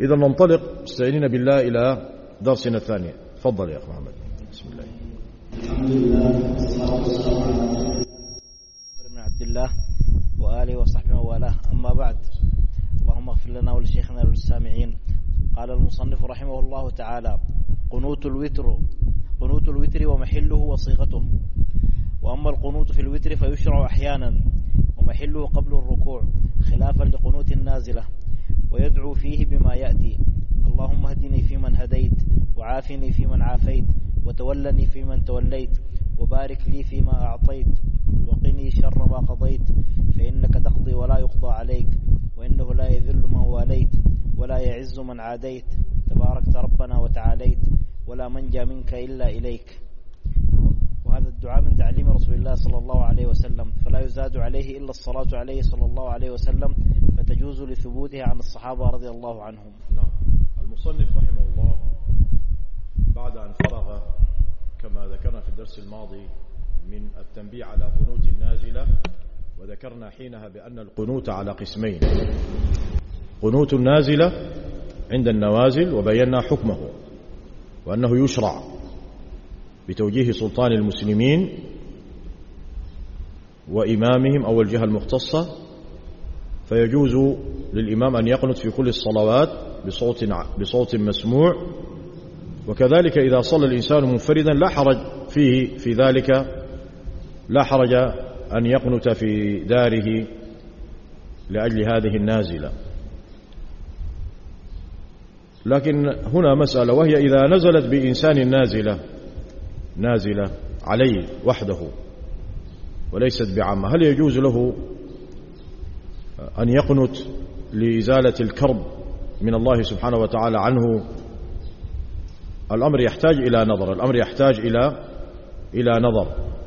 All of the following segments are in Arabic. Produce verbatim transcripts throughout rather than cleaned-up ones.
إذا ننطلق استعينين بالله إلى درسنا الثاني. تفضل يا أخي محمد. بسم الله. الحمد لله والصلاة والسلام على بن عبد الله وآله وصحبه وآله، أما بعد. اللهم اغفر لنا ولشيخنا وللسامعين. قال المصنف رحمه الله تعالى: قنوت الوتر قنوت الوتر ومحله وصيغته. وأما القنوت في الوتر فيشرع أحيانا ومحله قبل الركوع خلافا لقنوت النازلة، ويدعو فيه بما يأتي: اللهم اهدني فيمن هديت، وعافني فيمن عافيت، وتولني فيمن توليت، وبارك لي فيما أعطيت، وقني شر ما قضيت، فإنك تقضي ولا يقضى عليك، وإنه لا يذل من واليت ولا يعز من عاديت، تباركت ربنا وتعاليت، ولا منجى منك إلا إليك. وهذا الدعاء من تعليم رسول الله صلى الله عليه وسلم، فلا يزاد عليه إلا الصلاة عليه صلى الله عليه وسلم، فتجوز لثبوتها عن الصحابة رضي الله عنهم. نعم. المصنف رحمه الله بعد أن فرغ كما ذكرنا في الدرس الماضي من التنبيه على قنوت النازلة، وذكرنا حينها بأن القنوت على قسمين: قنوت النازلة عند النوازل، وبينا حكمه وأنه يشرع بتوجيه سلطان المسلمين وإمامهم أو الجهة المختصة، فيجوز للإمام أن يقنت في كل الصلوات بصوت بصوت مسموع. وكذلك إذا صلى الإنسان منفردا لا حرج فيه في ذلك، لا حرج أن يقنت في داره لأجل هذه النازلة. لكن هنا مسألة، وهي إذا نزلت بإنسان نازلة نازلة عليه وحده وليست بعامة، هل يجوز له أن يقنت لإزالة الكرب من الله سبحانه وتعالى عنه؟ الأمر يحتاج إلى نظر الأمر يحتاج إلى إلى نظر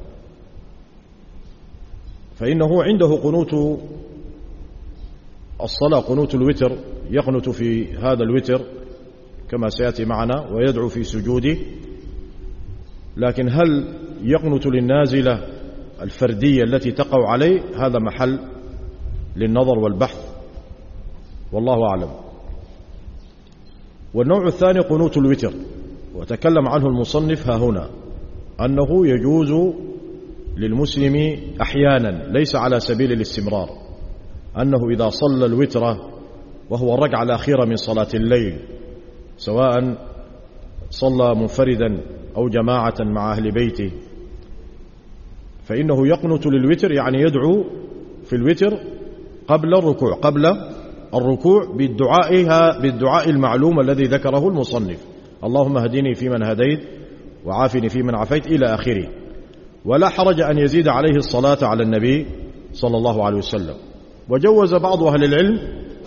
فإنه عنده قنوت الصلاة، قنوت الوتر، يقنت في هذا الوتر كما سيأتي معنا ويدعو في سجوده. لكن هل يقنت للنازلة الفردية التي تقع عليه؟ هذا محل للنظر والبحث، والله أعلم. والنوع الثاني قنوت الوتر، وتكلم عنه المصنف ها هنا أنه يجوز للمسلم أحيانا، ليس على سبيل الاستمرار، أنه إذا صلى الوتر وهو الركعة الأخيرة من صلاة الليل، سواء صلى منفردا أو جماعة مع أهل بيته، فإنه يقنت للوتر، يعني يدعو في الوتر قبل الركوع قبل الركوع بالدعاء بالدعاء المعلوم الذي ذكره المصنف: اللهم اهدني فيمن هديت، وعافني فيمن عافيت، إلى آخره. ولا حرج أن يزيد عليه الصلاة على النبي صلى الله عليه وسلم. وجوز بعض أهل العلم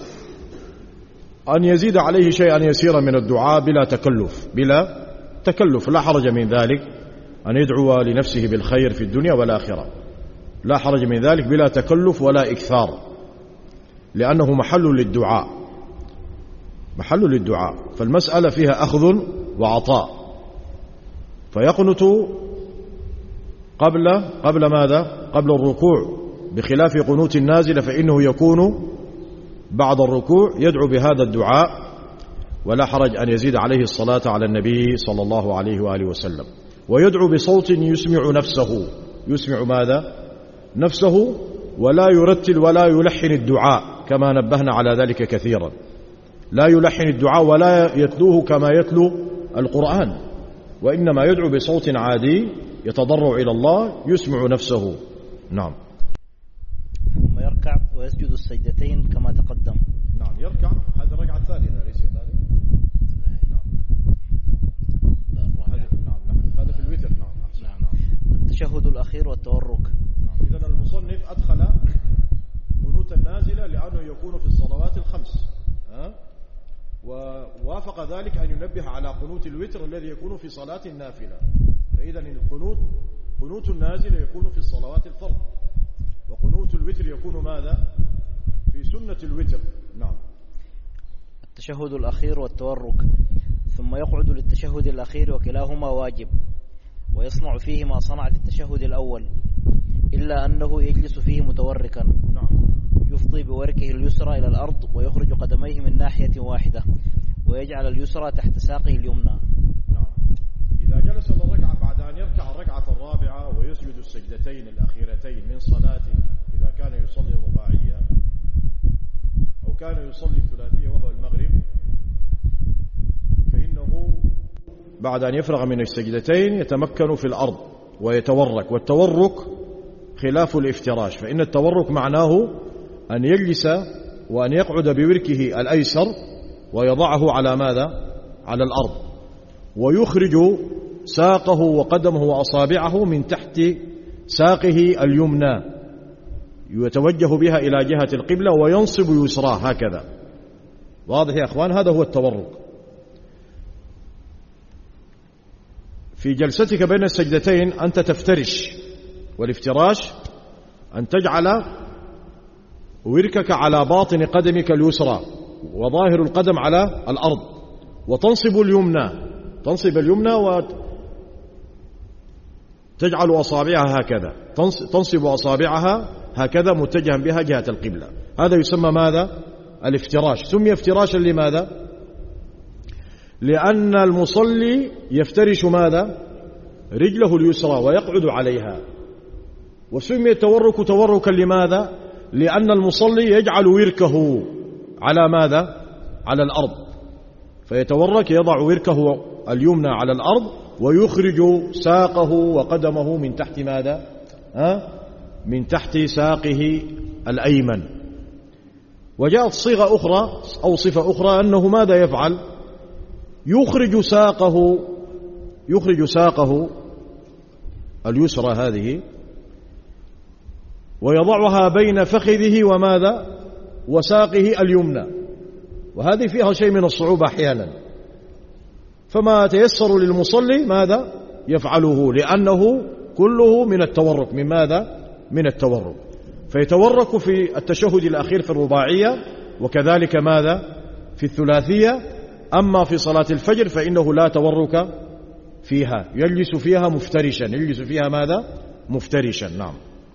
أن يزيد عليه شيئا يسيرا من الدعاء بلا تكلف بلا تكلف لا حرج من ذلك، أن يدعو لنفسه بالخير في الدنيا والآخرة، لا حرج من ذلك بلا تكلف ولا إكثار، لأنه محل للدعاء محل للدعاء فالمسألة فيها أخذ وعطاء. فيقنت قبل قبل ماذا؟ قبل الركوع، بخلاف قنوت النازلة فإنه يكون بعد الركوع يدعو بهذا الدعاء، ولا حرج أن يزيد عليه الصلاة على النبي صلى الله عليه وآله وسلم. ويدعو بصوت يسمع نفسه يسمع ماذا؟ نفسه، ولا يرتل ولا يلحن الدعاء كما نبهنا على ذلك كثيرا. لا يلحن الدعاء ولا يتلوه كما يتلو القرآن، وإنما يدعو بصوت عادي يتضرع إلى الله يسمع نفسه. نعم. ثم يركع ويسجد السجدتين كما تقدم. نعم، يركع، هذا الركعة الثالثة ليس ذلك؟ نعم. نعم هذا في الوتر. نعم. نعم. التشهد الأخير والتورك. نعم. إذن المصنف أدخل قنوت النازلة لأنه يكون في الصلوات الخمس، ها؟ ووافق ذلك أن ينبه على قنوت الوتر الذي يكون في صلاة النافلة. فإذا القنوت قنوت النازلة يكون في الصلوات الفرض، وقنوت الوتر يكون ماذا؟ في سنة الوتر. نعم. التشهد الأخير والتورك. ثم يقعد للتشهد الأخير، وكلاهما واجب، ويصنع فيه ما صنع في التشهد الأول، إلا أنه يجلس فيه متوركا. نعم. يفضي بوركه اليسرى إلى الأرض ويخرج قدميه من ناحية واحدة ويجعل اليسرى تحت ساقه اليمنى. نعم. إذا جلس للركعة بعد أن يركع الركعة الرابعة ويسجد السجدتين الأخيرتين من صلاته، إذا كان يصلي رباعية أو كان يصلي ثلاثية وهو المغرب، فإنه بعد أن يفرغ من السجدتين يتمكن في الأرض ويتورك، والتورك خلاف الافتراش، فإن التورك معناه أن يجلس وأن يقعد بوركه الأيسر ويضعه على ماذا؟ على الأرض، ويخرج ساقه وقدمه وأصابعه من تحت ساقه اليمنى يتوجه بها إلى جهة القبلة وينصب يسراه هكذا. واضح يا أخوان؟ هذا هو التورك. في جلستك بين السجدتين أنت تفترش، والافتراش أن تجعل وركك على باطن قدمك اليسرى وظاهر القدم على الأرض، وتنصب اليمنى، تنصب اليمنى وتجعل أصابعها هكذا، تنصب أصابعها هكذا متجها بها جهة القبلة. هذا يسمى ماذا؟ الافتراش. سمي افتراشا لماذا؟ لأن المصلي يفترش ماذا؟ رجله اليسرى ويقعد عليها. وسمي التورك توركا لماذا؟ لأن المصلي يجعل وركه على ماذا؟ على الأرض، فيتورك يضع وركه اليمنى على الأرض ويخرج ساقه وقدمه من تحت ماذا؟ ها؟ من تحت ساقه الأيمن. وجاءت صيغة أخرى أو صفة أخرى أنه ماذا يفعل؟ يخرج ساقه يخرج ساقه اليسرى هذه ويضعها بين فخذه وماذا؟ وساقه اليمنى، وهذه فيها شيء من الصعوبة أحيانا، فما تيسر للمصلي ماذا؟ يفعله، لأنه كله من التورك. من ماذا؟ من التورك. فيتورك في التشهد الأخير في الرباعية، وكذلك ماذا؟ في الثلاثية. أما في صلاة الفجر فإنه لا تورك فيها، يجلس فيها مفترشا، يجلس فيها ماذا؟ مفترشا. نعم.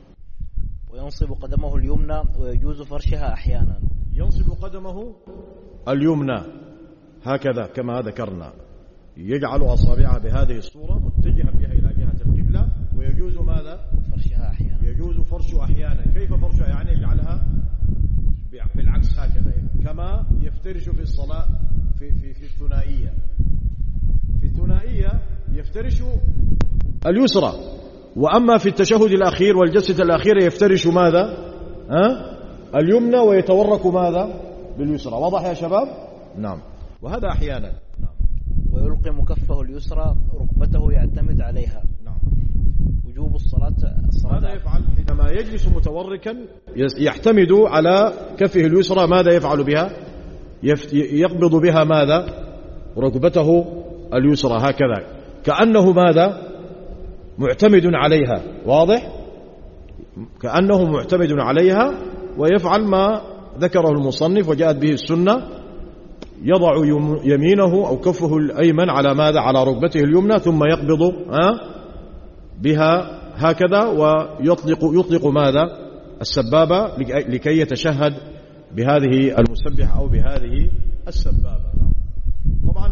وينصب قدمه اليمنى ويجوز فرشها أحيانا. ينصب قدمه اليمنى هكذا كما ذكرنا، يجعل أصابعها بهذه الصورة متجها بها إلى جهة القبلة، ويجوز ماذا؟ فرشها أحيانا. يجوز فرش أحيانا. كيف فرشها؟ يعني يجعلها بالعكس هكذا، كما يفترش في الصلاة في, في, في الثنائية. في الثنائية يفترش اليسرى، وأما في التشهد الأخير والجلسة الأخيرة يفترش ماذا؟ أه؟ اليمنى ويتورك ماذا؟ باليسرى. واضح يا شباب؟ نعم. وهذا أحيانا. نعم. ويلقم كفه اليسرى ركبته يعتمد عليها. نعم. وجوب الصلاة, الصلاة ماذا يفعل حينما يجلس متوركا؟ يحتمد على كفه اليسرى. ماذا يفعل بها؟ يقبض بها ماذا؟ ركبته اليسرى هكذا، كأنه ماذا؟ معتمد عليها. واضح؟ كأنه معتمد عليها، ويفعل ما ذكره المصنف وجاءت به السنة، يضع يمينه أو كفه الأيمن على ماذا؟ على ركبته اليمنى، ثم يقبض بها هكذا ويطلق يطلق ماذا؟ السبابة لكي يتشهد بهذه المسبحة أو بهذه السبابة. طبعا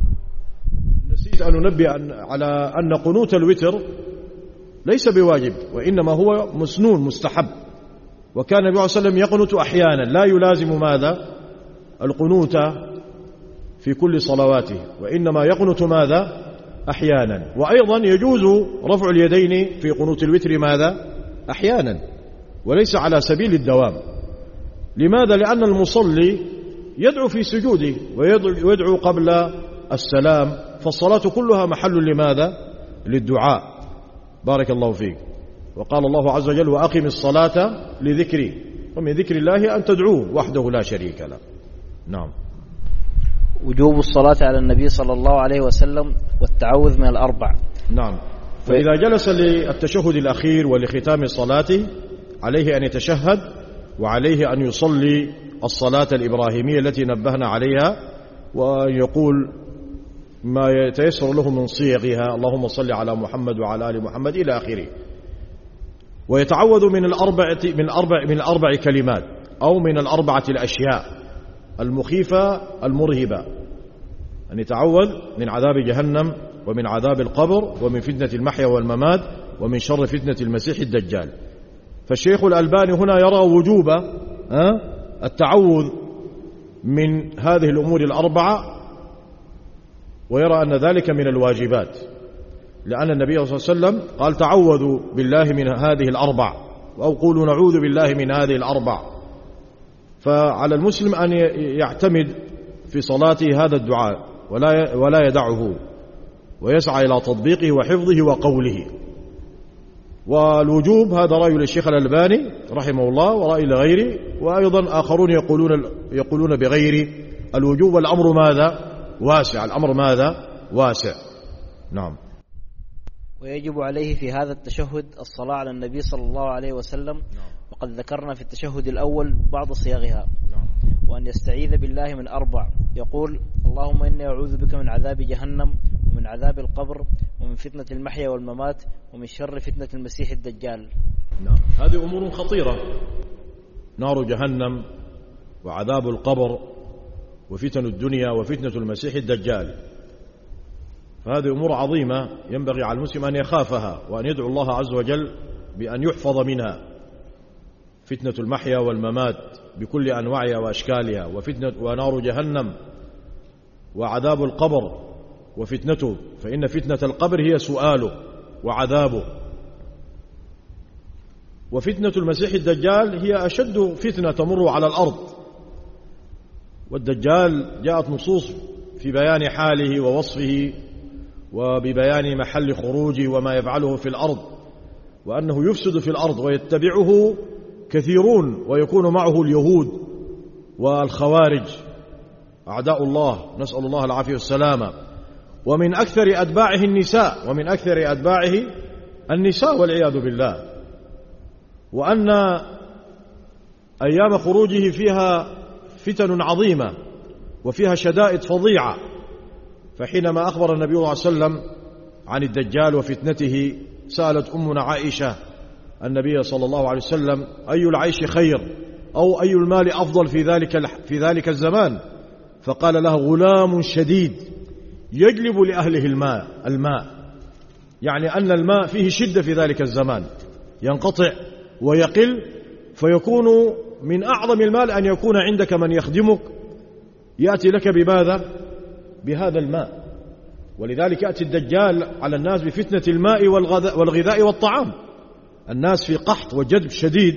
نسيت أن ننبه على أن قنوت الوتر ليس بواجب، وإنما هو مسنون مستحب، وكان النبي صلى الله عليه وسلم يقنت أحيانا، لا يلازم ماذا؟ القنوت في كل صلواته، وإنما يقنت ماذا؟ أحيانا. وأيضا يجوز رفع اليدين في قنوت الوتر ماذا؟ أحيانا، وليس على سبيل الدوام. لماذا؟ لأن المصلي يدعو في سجوده ويدعو قبل السلام، فالصلاة كلها محل لماذا؟ للدعاء. بارك الله فيك. وقال الله عز وجل: وأقم الصلاة لذكري. ومن ذكر الله أن تدعوه وحده لا شريك له. نعم. وجوب الصلاة على النبي صلى الله عليه وسلم والتعوذ من الأربع. نعم. فإذا جلس للتشهد الأخير ولختام صلاته عليه أن يتشهد، وعليه أن يصلي الصلاة الإبراهيمية التي نبهنا عليها، ويقول ما يتيسر له من صيغها: اللهم صل على محمد وعلى آل محمد إلى آخره. ويتعوذ من الأربع من الأربع من الأربع كلمات: أو من الأربعة الأشياء المخيفة المرهبة، أن يتعوذ من عذاب جهنم ومن عذاب القبر ومن فتنة المحيا والممات ومن شر فتنة المسيح الدجال. فالشيخ الألباني هنا يرى وجوب التعوذ من هذه الأمور الأربعة، ويرى أن ذلك من الواجبات، لأن النبي صلى الله عليه وسلم قال تعوذوا بالله من هذه الأربع، أو قولوا نعوذ بالله من هذه الأربع. فعلى المسلم أن يعتمد في صلاته هذا الدعاء ولا ولا يدعه، ويسعى إلى تطبيقه وحفظه وقوله. والوجوب هذا رأي للشيخ الألباني رحمه الله ورأي لغيره، وأيضا آخرون يقولون يقولون بغير الوجوب. والأمر ماذا؟ واسع. الأمر ماذا؟ واسع. نعم. ويجب عليه في هذا التشهد الصلاة على النبي صلى الله عليه وسلم، وقد ذكرنا في التشهد الأول بعض صيغها. وأن يستعيذ بالله من أربع، يقول اللهم إني أعوذ بك من عذاب جهنم ومن عذاب القبر ومن فتنة المحيا والممات ومن شر فتنة المسيح الدجال. نعم. هذه أمور خطيرة، نار جهنم وعذاب القبر وفتن الدنيا وفتنة المسيح الدجال، فهذه أمور عظيمة ينبغي على المسلم أن يخافها وأن يدعو الله عز وجل بأن يحفظ منها. فتنة المحيا والممات بكل أنواعها وأشكالها، وفتنة ونار جهنم وعذاب القبر وفتنته، فإن فتنة القبر هي سؤاله وعذابه، وفتنة المسيح الدجال هي أشد فتنة تمر على الأرض. والدجال جاءت نصوص في بيان حاله ووصفه وببيان محل خروجه وما يفعله في الأرض، وأنه يفسد في الأرض ويتبعه كثيرون، ويكون معه اليهود والخوارج أعداء الله، نسأل الله العافية والسلامة. ومن أكثر أتباعه النساء، ومن أكثر أتباعه النساء والعياذ بالله. وأن أيام خروجه فيها فتن عظيمة وفيها شدائد فظيعة. فحينما أخبر النبي صلى الله عليه وسلم عن الدجال وفتنته، سألت أمنا عائشة النبي صلى الله عليه وسلم أي العيش خير أو أي المال أفضل في ذلك في ذلك الزمان؟ فقال لها غلام شديد يجلب لأهله الماء الماء يعني أن الماء فيه شدة في ذلك الزمان، ينقطع ويقل، فيكون من أعظم المال أن يكون عندك من يخدمك يأتي لك بماذا؟ بهذا الماء. ولذلك يأتي الدجال على الناس بفتنة الماء والغذاء والطعام. الناس في قحط وجدب شديد،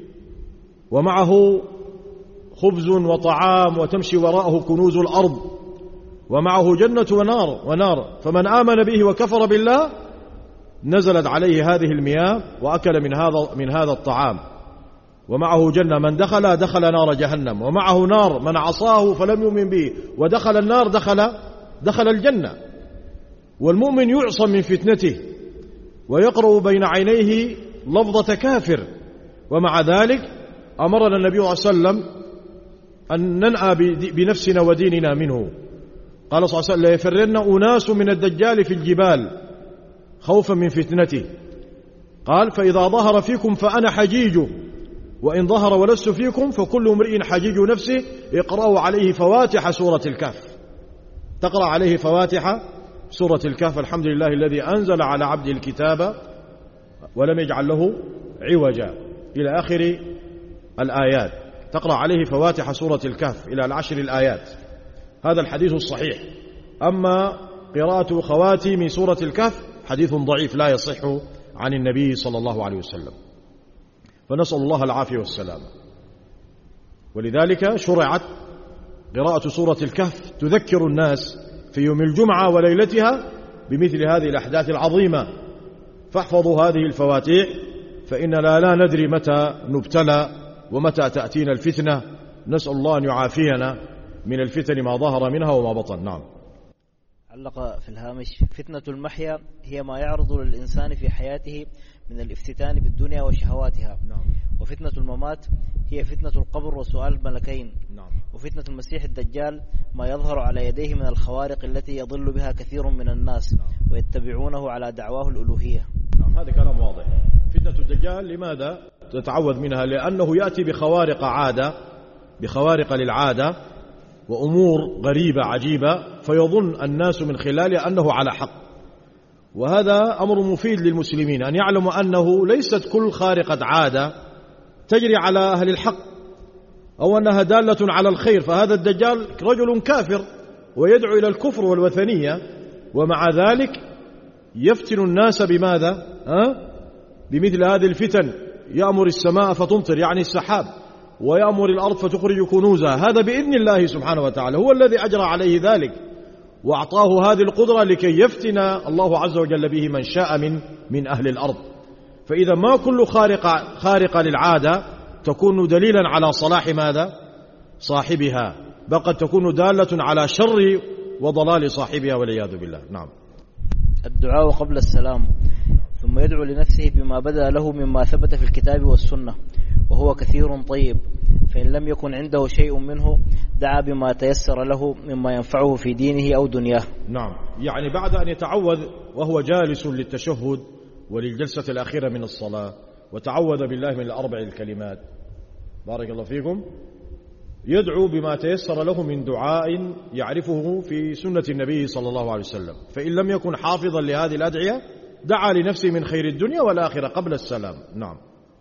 ومعه خبز وطعام وتمشي وراءه كنوز الأرض، ومعه جنة ونار ونار فمن آمن به وكفر بالله نزلت عليه هذه المياه وأكل من هذا من هذا الطعام. ومعه جنة، من دخل دخل نار جهنم، ومعه نار من عصاه فلم يؤمن به ودخل النار دخل دخل الجنة. والمؤمن يعصم من فتنته ويقرأ بين عينيه لفظة كافر، ومع ذلك أمرنا النبي صلى الله عليه وسلم أن ننأى بنفسنا وديننا منه. قال صلى الله عليه وسلم ليفرن أناس من الدجال في الجبال خوفا من فتنته. قال فإذا ظهر فيكم فأنا حجيجه، وإن ظهر ولست فيكم فكل امرئ حجيج نفسه. اقرأوا عليه فواتح سورة الكهف، تقرأ عليه فواتح سورة الكهف. الحمد لله الذي أنزل على عبده الكتاب ولم يجعل له عوجا إلى آخر الآيات. تقرأ عليه فواتح سورة الكهف إلى العشر الآيات. هذا الحديث الصحيح. أما قراءة خواتيم سورة الكهف حديث ضعيف لا يصح عن النبي صلى الله عليه وسلم، فنسأل الله العافية والسلام. ولذلك شرعت قراءة سورة الكهف تذكر الناس في يوم الجمعة وليلتها بمثل هذه الأحداث العظيمة. فاحفظوا هذه الفواتيح، فإننا لا ندري متى نبتلى ومتى تأتينا الفتنة. نسأل الله أن يعافينا من الفتن ما ظهر منها وما بطن. نعم. علق في الهامش: فتنة المحيا هي ما يعرض للإنسان في حياته من الافتتان بالدنيا وشهواتها. نعم. وفتنة الممات هي فتنة القبر وسؤال الملكين. نعم. وفتنة المسيح الدجال ما يظهر على يديه من الخوارق التي يضل بها كثير من الناس. نعم. ويتبعونه على دعواه الألوهية. نعم، هذا كلام واضح. فتنة الدجال لماذا تتعوذ منها، لأنه يأتي بخوارق عادة بخوارق للعادة وأمور غريبة عجيبة، فيظن الناس من خلالها أنه على حق. وهذا أمر مفيد للمسلمين أن يعلموا أنه ليست كل خارقة عادة تجري على أهل الحق أو أنها دالة على الخير. فهذا الدجال رجل كافر ويدعو إلى الكفر والوثنية، ومع ذلك يفتن الناس بماذا؟ أه؟ بمثل هذه الفتن. يأمر السماء فتمطر يعني السحاب، ويأمر الأرض فتخرج كنوزها، هذا بإذن الله سبحانه وتعالى، هو الذي أجرى عليه ذلك وأعطاه هذه القدرة لكي يفتن الله عز وجل به من شاء من من أهل الأرض. فإذا ما كل خارقة خارقة للعادة تكون دليلا على صلاح ماذا؟ صاحبها، بل قد تكون دالة على شر وضلال صاحبها والعياذ بالله. نعم. الدعاء قبل السلام، ثم يدعو لنفسه بما بدأ له مما ثبت في الكتاب والسنة، وهو كثير طيب، فإن لم يكن عنده شيء منه دعا بما تيسر له مما ينفعه في دينه أو دنياه. نعم، يعني بعد أن يتعوذ وهو جالس للتشهد وللجلسة الأخيرة من الصلاة، وتعوذ بالله من الأربع الكلمات، بارك الله فيكم، يدعو بما تيسر له من دعاء يعرفه في سنة النبي صلى الله عليه وسلم. فإن لم يكن حافظا لهذه الأدعية دعا لنفسه من خير الدنيا والآخرة قبل السلام. نعم.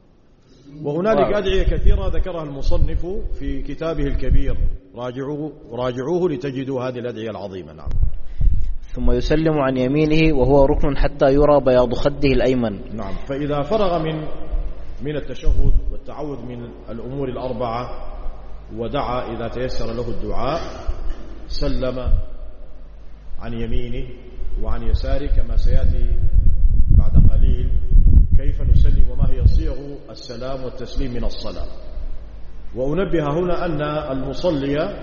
وهنالك أدعية كثيرة ذكرها المصنف في كتابه الكبير، راجعوه, راجعوه لتجدوا هذه الأدعية العظيمة. نعم. ثم يسلم عن يمينه وهو ركن حتى يرى بياض خده الأيمن. نعم. فإذا فرغ من من التشهد والتعوذ من الأمور الأربعة ودعا إذا تيسر له الدعاء، سلم عن يمينه وعن يساره، كما سيأتي بعد قليل كيف نسلم وما هي صيغ السلام والتسليم من الصلاة. وأنبه هنا أن المصلي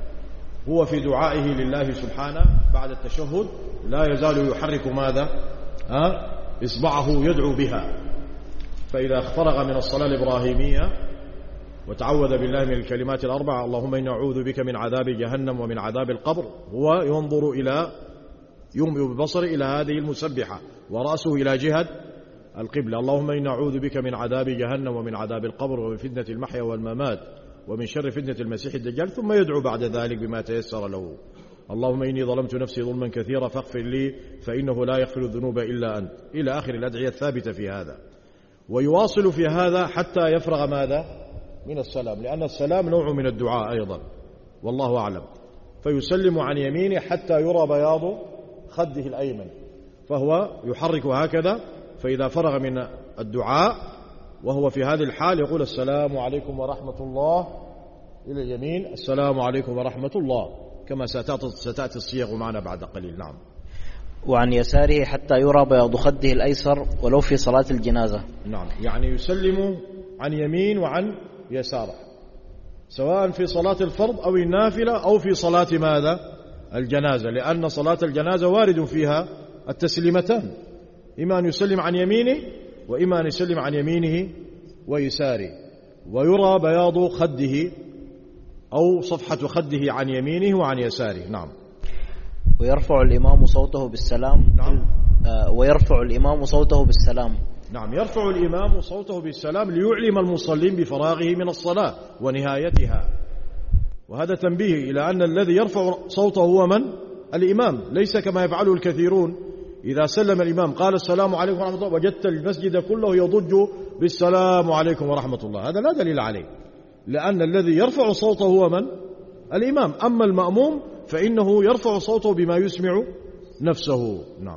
هو في دعائه لله سبحانه بعد التشهد لا يزال يحرك ماذا؟ أه؟ إصبعه يدعو بها. فإذا فرغ من الصلاة الإبراهيمية وتعوذ بالله من الكلمات الأربع، اللهم إني أعوذ بك من عذاب جهنم ومن عذاب القبر، هو ينظر إلى يومئ ببصره إلى هذه المسبحة ورأسه إلى جهة القبلة، اللهم إني أعوذ بك من عذاب جهنم ومن عذاب القبر ومن فتنة المحيا والممات ومن شر فتنة المسيح الدجال. ثم يدعو بعد ذلك بما تيسر له، اللهم إني ظلمت نفسي ظلما كثيرا فاغفر لي فإنه لا يغفر الذنوب إلا أنت، إلى آخر الأدعية الثابتة في هذا. ويواصل في هذا حتى يفرغ ماذا؟ من السلام، لأن السلام نوع من الدعاء أيضا والله أعلم. فيسلم عن يمينه حتى يرى بياض خده الأيمن، فهو يحرك هكذا. فإذا فرغ من الدعاء وهو في هذه الحال يقول السلام عليكم ورحمة الله إلى اليمين، السلام عليكم ورحمة الله، كما ستأتي الصيغ معنا بعد قليل. نعم. وعن يساره حتى يرى بياض خده الأيسر ولو في صلاة الجنازة. نعم، يعني يسلم عن يمين وعن يساره، سواء في صلاة الفرض أو النافلة أو في صلاة ماذا؟ الجنازة، لأن صلاة الجنازة وارد فيها التسليمتان، إما أن يسلم عن يمينه وإما أن يسلم عن يمينه ويساره، ويرى بياض خده أو صفحة خده عن يمينه وعن يساره. نعم. ويرفع الإمام صوته بالسلام. نعم. آه ويرفع الإمام صوته بالسلام. نعم، يرفع الإمام صوته بالسلام ليعلم المصلين بفراغه من الصلاة ونهايتها. وهذا تنبيه إلى أن الذي يرفع صوته هو من؟ الإمام، ليس كما يفعله الكثيرون، إذا سلم الإمام قال السلام عليكم ورحمة الله وجدت المسجد كله يضج بالسلام عليكم ورحمة الله، هذا لا دليل عليه، لأن الذي يرفع صوته هو من؟ الإمام. أما المأموم فإنه يرفع صوته بما يسمع نفسه. نعم.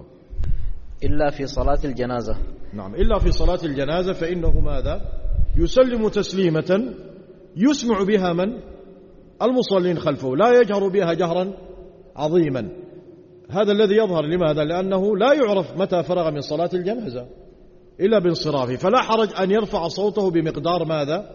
إلا في صلاة الجنازة. نعم، إلا في صلاة الجنازة فإنه ماذا؟ يسلم تسليمة يسمع بها من؟ المصلين خلفه، لا يجهر بها جهرا عظيما. هذا الذي يظهر. لماذا؟ لأنه لا يعرف متى فرغ من صلاة الجنازة إلا بانصرافه، فلا حرج أن يرفع صوته بمقدار ماذا؟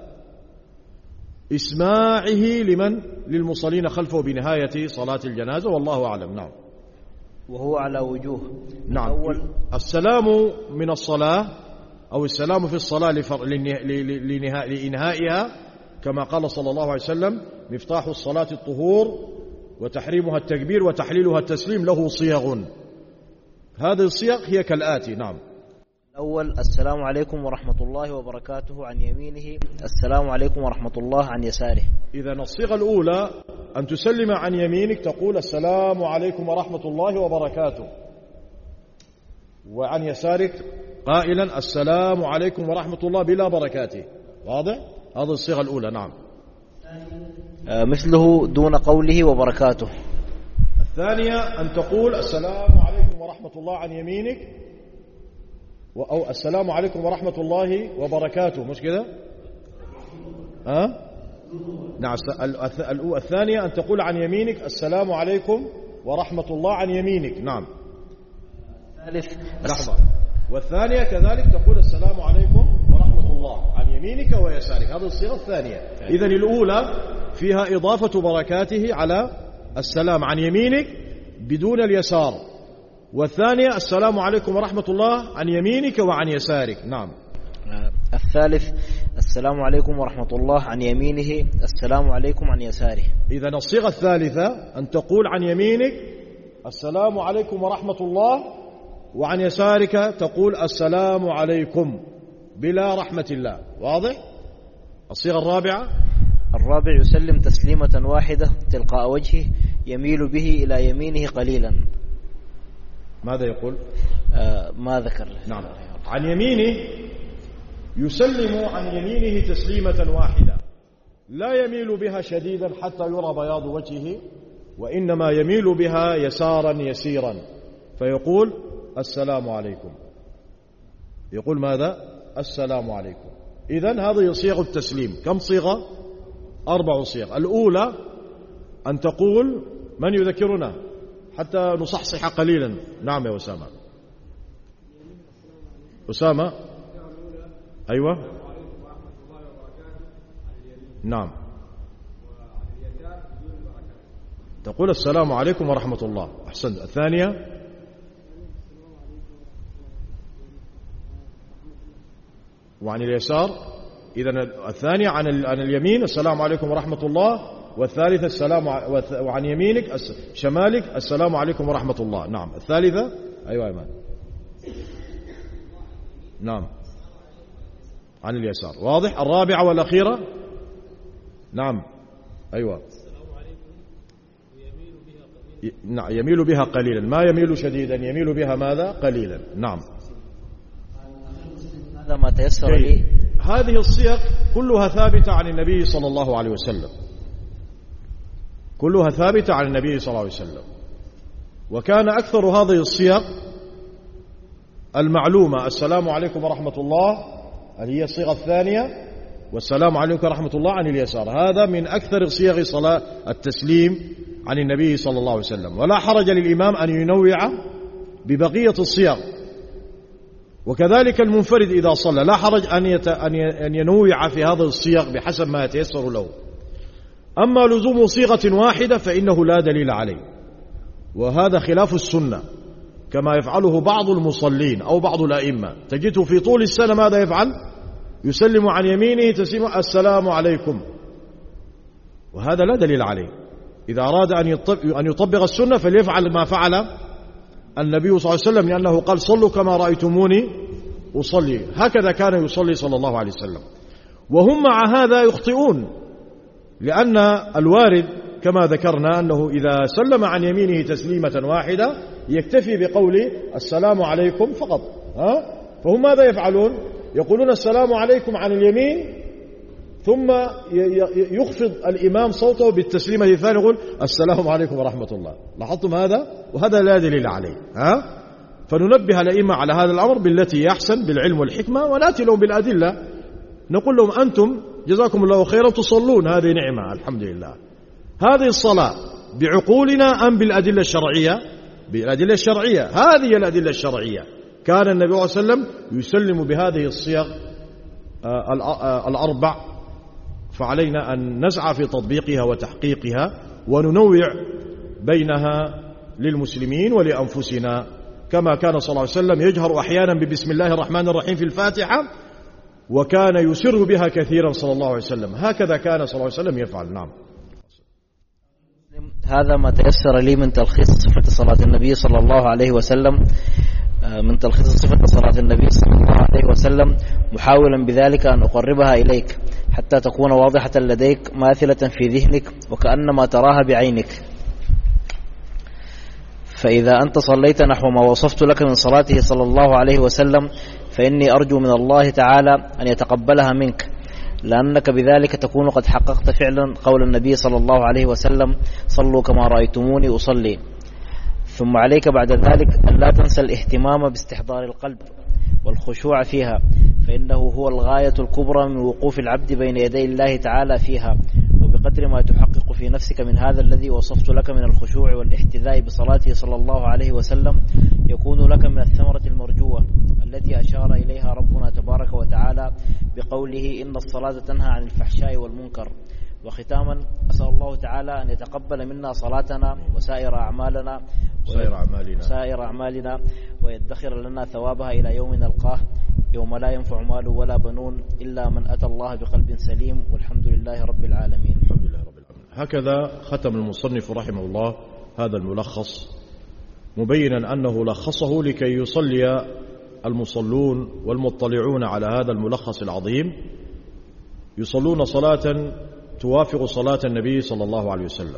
إسماعه لمن؟ للمصلين خلفه بنهاية صلاة الجنازة، والله أعلم. نعم. وهو على وجوه. نعم. أول السلام من الصلاة أو السلام في الصلاة لإنهائها، كما قال صلى الله عليه وسلم مفتاح الصلاة الطهور وتحريمها التكبير وتحليلها التسليم، له صيغ. هذه الصيغ هي كالآتي. نعم. أول السلام عليكم ورحمة الله وبركاته عن يمينه، السلام عليكم ورحمة الله عن يساره. إذا الصيغة الأولى أن تسلم عن يمينك تقول السلام عليكم ورحمة الله وبركاته، وعن يسارك قائلا السلام عليكم ورحمة الله بلا بركاته. واضح؟ هذه الصيغة الأولى. نعم. مثله دون قوله وبركاته. الثانية أن تقول السلام عليكم ورحمة الله عن يمينك، أو السلام عليكم ورحمة الله وبركاته، مش كده؟ أه؟ نعم. الثانية أن تقول عن يمينك السلام عليكم ورحمة الله عن يمينك. نعم. ثالث لحظة. والثانية كذلك تقول السلام عليكم ورحمة الله عن يمينك ويسارك. هذه الصيغة الثانية. إذن الأولى فيها إضافة بركاته على السلام عن يمينك بدون اليسار، والثانية السلام عليكم ورحمة الله عن يمينك وعن يسارك. نعم. الثالث السلام عليكم ورحمة الله عن يمينه، السلام عليكم عن يساره. إذن الصيغة الثالثة أن تقول عن يمينك السلام عليكم ورحمة الله، وعن يسارك تقول السلام عليكم بلا رحمة الله. واضح؟ الصيغة الرابعة الرابع يسلم تسليمة واحدة تلقاء وجهه يميل به إلى يمينه قليلا. ماذا يقول؟ آه ما ذكر. نعم. عن يمينه يسلم عن يمينه تسليمة واحدة لا يميل بها شديدا حتى يرى بياض وجهه، وإنما يميل بها يسارا يسيرا، فيقول السلام عليكم. يقول ماذا؟ السلام عليكم. إذن هذه صيغ التسليم. كم صيغة؟ أربع صيغ. الأولى أن تقول، من يذكرنا حتى نصحصح قليلا؟ نعم يا أسامة. أسامة. أيوة. نعم. تقول السلام عليكم ورحمة الله. أحسنت. الثانية وعن اليسار. إذن الثانية عن عن اليمين السلام عليكم ورحمة الله، والثالثة السلام وعن يمينك شمالك السلام عليكم ورحمة الله. نعم. الثالثة أيوة إيمان. نعم عن اليسار. واضح؟ الرابعة والأخيرة. نعم أيوة. نعم يميل بها قليلا، ما يميل شديدا، يميل بها ماذا؟ قليلا. نعم. هذا ما تيسر لي. هذه الصيغ كلها ثابتة عن النبي صلى الله عليه وسلم، كلها ثابتة عن النبي صلى الله عليه وسلم. وكان أكثر هذه الصيغ المعلومة السلام عليكم ورحمة الله، هذه هي الصيغة الثانية، والسلام عليكم ورحمة الله عن اليسار. هذا من أكثر صيغ صلاة التسليم عن النبي صلى الله عليه وسلم. ولا حرج للإمام أن ينوع ببقية الصيغ، وكذلك المنفرد إذا صلى لا حرج أن أن ينوع في هذه الصيغ بحسب ما يتيسر له. أما لزوم صيغة واحدة فإنه لا دليل عليه، وهذا خلاف السنة كما يفعله بعض المصلين أو بعض الأئمة. تجده في طول السنة ماذا يفعل؟ يسلم عن يمينه تسليم السلام عليكم، وهذا لا دليل عليه. إذا أراد أن يطبق السنة فليفعل ما فعل النبي صلى الله عليه وسلم، لأنه قال صلوا كما رأيتموني أصلي. هكذا كان يصلي صلى الله عليه وسلم. وهم مع هذا يخطئون، لأن الوارد كما ذكرنا أنه إذا سلم عن يمينه تسليمة واحدة يكتفي بقول السلام عليكم فقط. ها؟ فهم ماذا يفعلون؟ يقولون السلام عليكم عن اليمين، ثم يخفض الإمام صوته بالتسليمة الثانية يقول السلام عليكم ورحمة الله. لاحظتم هذا؟ وهذا لا دليل عليه. ها؟ فننبه الأئمة على هذا الأمر بالتي يحسن بالعلم والحكمة، ونأتي لهم بالأدلة، نقول لهم أنتم جزاكم الله خيرا تصلون، هذه نعمة الحمد لله. هذه الصلاة بعقولنا أم بالأدلة الشرعية؟ بالأدلة الشرعية. هذه الأدلة الشرعية. كان النبي صلى الله عليه وسلم يسلم بهذه الصيغ الأربع، فعلينا أن نسعى في تطبيقها وتحقيقها، وننوع بينها للمسلمين ولأنفسنا، كما كان صلى الله عليه وسلم يجهر أحيانا ببسم الله الرحمن الرحيم في الفاتحة، وكان يسر بها كثيرا صلى الله عليه وسلم. هكذا كان صلى الله عليه وسلم يفعل. نعم. هذا ما تيسر لي من تلخيص صفة صلاة النبي صلى الله عليه وسلم. من تلخيص صفة صلاة النبي صلى الله عليه وسلم محاولا بذلك أن أقربها إليك حتى تكون واضحة لديك ماثلة في ذهنك وكأنما تراها بعينك. فإذا أنت صليت نحو ما وصفت لك من صلاته صلى الله عليه وسلم فإني أرجو من الله تعالى أن يتقبلها منك، لأنك بذلك تكون قد حققت فعلا قول النبي صلى الله عليه وسلم: صلوا كما رأيتموني أصلي. ثم عليك بعد ذلك أن لا تنسى الاهتمام باستحضار القلب والخشوع فيها، فإنه هو الغاية الكبرى من وقوف العبد بين يدي الله تعالى فيها. وبقدر ما تحقق في نفسك من هذا الذي وصفت لك من الخشوع والاحتذاء بصلاته صلى الله عليه وسلم يكون لك من الثمرة المرجوة التي أشار إليها ربنا تبارك وتعالى بقوله: إن الصلاة تنهى عن الفحشاء والمنكر. وختاما أسأل الله تعالى أن يتقبل منا صلاتنا وسائر أعمالنا وسائر أعمالنا, سائر أعمالنا ويدخر لنا ثوابها إلى يوم نلقاه يوم لا ينفع مال ولا بنون إلا من أتى الله بقلب سليم، والحمد لله رب العالمين. الحمد لله رب العالمين. هكذا ختم المصنف رحمه الله هذا الملخص، مبينا أنه لخصه لكي يصلي المصلون والمطلعون على هذا الملخص العظيم يصلون صلاة توافق صلاة النبي صلى الله عليه وسلم.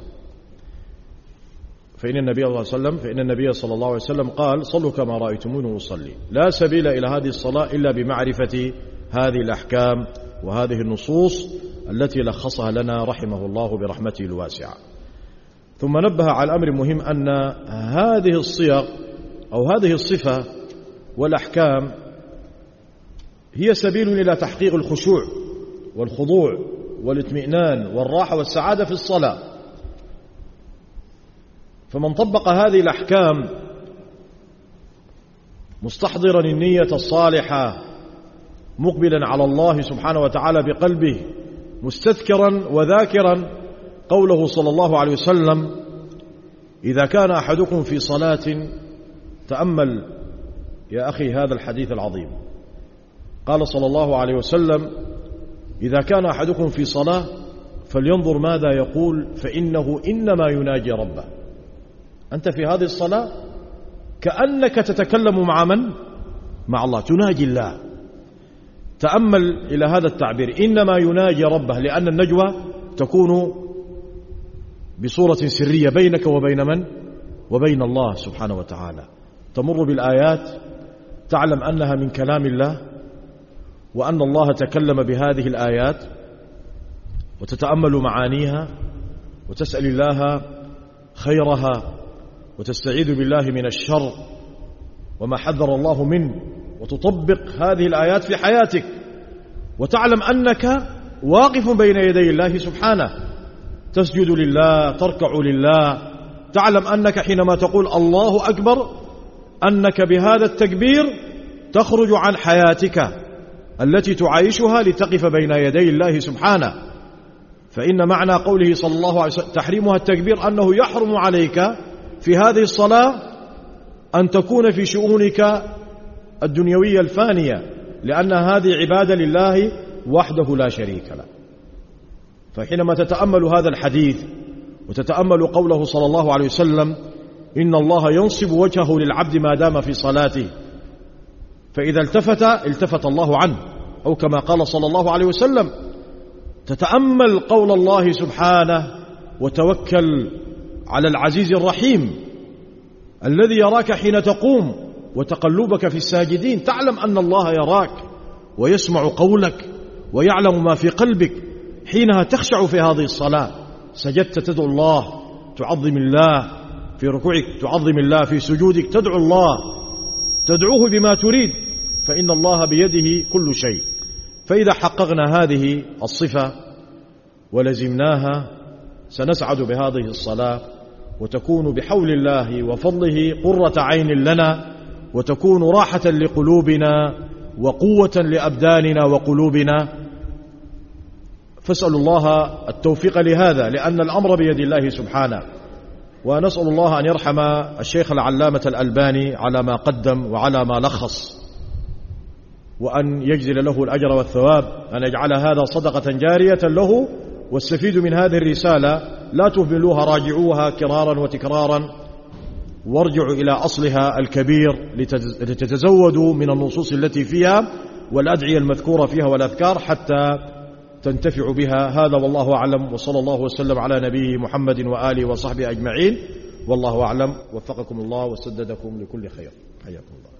فإن النبي صلى الله عليه وسلم فإن النبي صلى الله عليه وسلم قال: صلوا كما رأيتموني أصلي. لا سبيل إلى هذه الصلاة إلا بمعرفة هذه الأحكام وهذه النصوص التي لخصها لنا رحمه الله برحمته الواسعة. ثم نبه على الأمر المهم أن هذه الصيغ أو هذه الصفة والأحكام هي سبيل إلى تحقيق الخشوع والخضوع والاطمئنان والراحة والسعادة في الصلاة. فمن طبق هذه الأحكام مستحضرا النية الصالحة مقبلا على الله سبحانه وتعالى بقلبه مستذكرا وذاكرا قوله صلى الله عليه وسلم: إذا كان أحدكم في صلاة، تأمل يا أخي هذا الحديث العظيم، قال صلى الله عليه وسلم: إذا كان أحدكم في صلاة فلينظر ماذا يقول فإنه إنما يناجي ربه. أنت في هذه الصلاة كأنك تتكلم مع من؟ مع الله، تناجي الله. تأمل إلى هذا التعبير، إنما يناجي ربه، لأن النجوى تكون بصورة سرية بينك وبين من؟ وبين الله سبحانه وتعالى. تمر بالآيات تعلم أنها من كلام الله وأن الله تكلم بهذه الآيات، وتتأمل معانيها وتسأل الله خيرها وتستعيذ بالله من الشر وما حذر الله منه، وتطبق هذه الآيات في حياتك، وتعلم أنك واقف بين يدي الله سبحانه، تسجد لله، تركع لله. تعلم أنك حينما تقول الله أكبر أنك بهذا التكبير تخرج عن حياتك التي تعايشها لتقف بين يدي الله سبحانه. فإن معنى قوله صلى الله عليه وسلم تحريمها التكبير أنه يحرم عليك في هذه الصلاة أن تكون في شؤونك الدنيوية الفانية، لأن هذه عبادة لله وحده لا شريك له. فحينما تتأمل هذا الحديث وتتأمل قوله صلى الله عليه وسلم: إن الله ينصب وجهه للعبد ما دام في صلاته، فإذا التفت التفت الله عنه، أو كما قال صلى الله عليه وسلم. تتأمل قول الله سبحانه وتوكل على العزيز الرحيم الذي يراك حين تقوم وتقلبك في الساجدين. تعلم أن الله يراك ويسمع قولك ويعلم ما في قلبك حينها تخشع في هذه الصلاة. سجدت تدعو الله، تعظم الله في ركوعك، تعظم الله في سجودك، تدعو الله، تدعوه بما تريد، فإن الله بيده كل شيء. فإذا حققنا هذه الصفة ولزمناها سنسعد بهذه الصلاة، وتكون بحول الله وفضله قرة عين لنا، وتكون راحة لقلوبنا وقوة لأبداننا وقلوبنا. فاسألوا الله التوفيق لهذا، لأن الأمر بيد الله سبحانه. ونسأل الله أن يرحم الشيخ العلامة الألباني على ما قدم وعلى ما لخص، وأن يجزل له الأجر والثواب، أن يجعل هذا صدقة جارية له. واستفيدوا من هذه الرسالة، لا تهملوها، راجعوها كرارا وتكرارا وارجعوا إلى أصلها الكبير لتتزودوا من النصوص التي فيها والأدعية المذكورة فيها والأذكار حتى تنتفعوا بها. هذا والله أعلم، وصلى الله وسلم على نبيه محمد وآله وصحبه أجمعين، والله أعلم. وفقكم الله وسددكم لكل خير. حياكم الله.